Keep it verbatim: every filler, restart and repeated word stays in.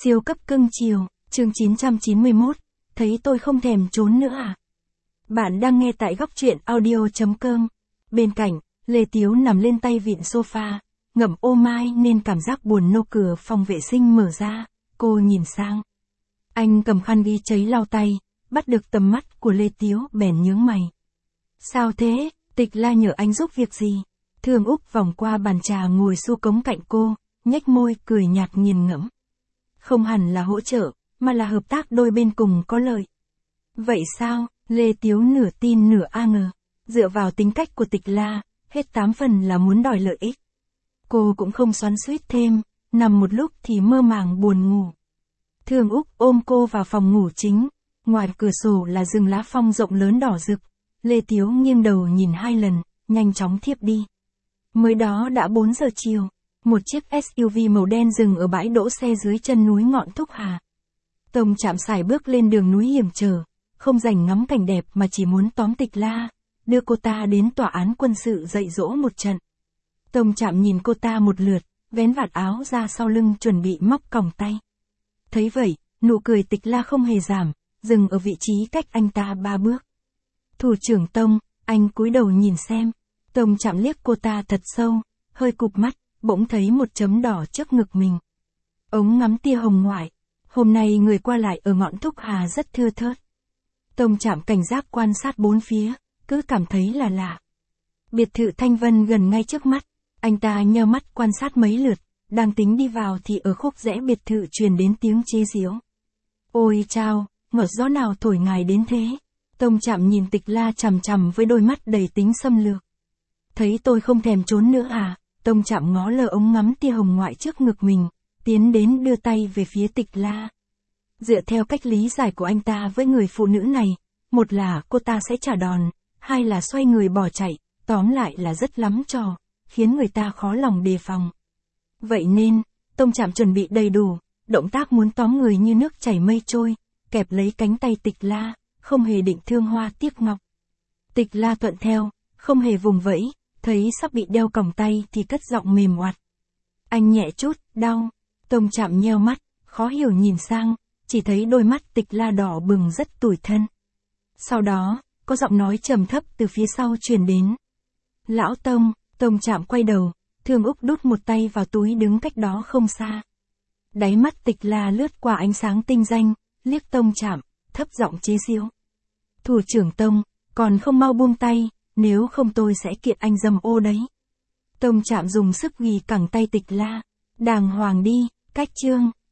Siêu cấp cưng chiều, chương chín trăm chín mươi mốt, thấy tôi không thèm trốn nữa à? Bạn đang nghe tại góc truyện audio.com. Bên cạnh, Lê Tiếu nằm lên tay vịn sofa, ngậm ô mai nên cảm giác buồn nô. Cửa phòng vệ sinh mở ra, cô nhìn sang. Anh cầm khăn ghi cháy lau tay, bắt được tầm mắt của Lê Tiếu bèn nhướng mày. Sao thế, Tịch La nhờ anh giúp việc gì? Thương Úc vòng qua bàn trà ngồi xu cống cạnh cô, nhếch môi cười nhạt nghiền ngẫm. Không hẳn là hỗ trợ, mà là hợp tác đôi bên cùng có lợi. Vậy sao? Lê Tiếu nửa tin nửa a ngờ. Dựa vào tính cách của Tịch La, hết tám phần là muốn đòi lợi ích. Cô cũng không xoắn xuýt thêm, nằm một lúc thì mơ màng buồn ngủ. Thương Úc ôm cô vào phòng ngủ chính, ngoài cửa sổ là rừng lá phong rộng lớn đỏ rực. Lê Tiếu nghiêng đầu nhìn hai lần, nhanh chóng thiếp đi. Mới đó đã bốn giờ chiều, một chiếc ét u vê màu đen dừng ở bãi đỗ xe dưới chân núi Ngọn Thúc Hà. Tông Trạm sải bước lên đường núi hiểm trở, không rảnh ngắm cảnh đẹp mà chỉ muốn tóm Tịch La, đưa cô ta đến tòa án quân sự dạy dỗ một trận. Tông Trạm nhìn cô ta một lượt, vén vạt áo ra sau lưng chuẩn bị móc còng tay. Thấy vậy, nụ cười Tịch La không hề giảm, dừng ở vị trí cách anh ta ba bước. Thủ trưởng Tông, anh cúi đầu nhìn xem. Tông Trạm liếc cô ta thật sâu, hơi cụp mắt, bỗng thấy một chấm đỏ trước ngực mình. Ống ngắm tia hồng ngoại. Hôm nay người qua lại ở Ngọn Thúc Hà rất thưa thớt. Tông Trạm cảnh giác quan sát bốn phía, cứ cảm thấy là lạ. Biệt thự Thanh Vân gần ngay trước mắt, anh ta nheo mắt quan sát mấy lượt, đang tính đi vào thì ở khúc rẽ biệt thự truyền đến tiếng chế giễu. Ôi chao, ngọt gió nào thổi ngài đến thế? Tông Trạm nhìn Tịch La chằm chằm với đôi mắt đầy tính xâm lược. Thấy tôi không thèm trốn nữa à? Tông Trạm ngó lờ ống ngắm tia hồng ngoại trước ngực mình, tiến đến đưa tay về phía Tịch La. Dựa theo cách lý giải của anh ta với người phụ nữ này, một là cô ta sẽ trả đòn, hai là xoay người bỏ chạy, tóm lại là rất lắm trò, khiến người ta khó lòng đề phòng. Vậy nên, Tông Trạm chuẩn bị đầy đủ, động tác muốn tóm người như nước chảy mây trôi, kẹp lấy cánh tay Tịch La, không hề định thương hoa tiếc ngọc. Tịch La thuận theo, không hề vùng vẫy, thấy sắp bị đeo còng tay thì cất giọng mềm oặt. Anh nhẹ chút, đau. Tông Trạm nheo mắt, khó hiểu nhìn sang, chỉ thấy đôi mắt Tịch La đỏ bừng rất tủi thân. Sau đó, có giọng nói trầm thấp từ phía sau truyền đến. Lão Tông. Tông Trạm quay đầu, Thương Úc đút một tay vào túi đứng cách đó không xa. Đáy mắt Tịch La lướt qua ánh sáng tinh danh, liếc Tông Trạm, thấp giọng chế giễu. Thủ trưởng Tông, còn không mau buông tay, nếu không tôi sẽ kiện anh dâm ô đấy. Tông Trạm dùng sức ghi cẳng tay Tịch La. Đàng hoàng đi, cách chương.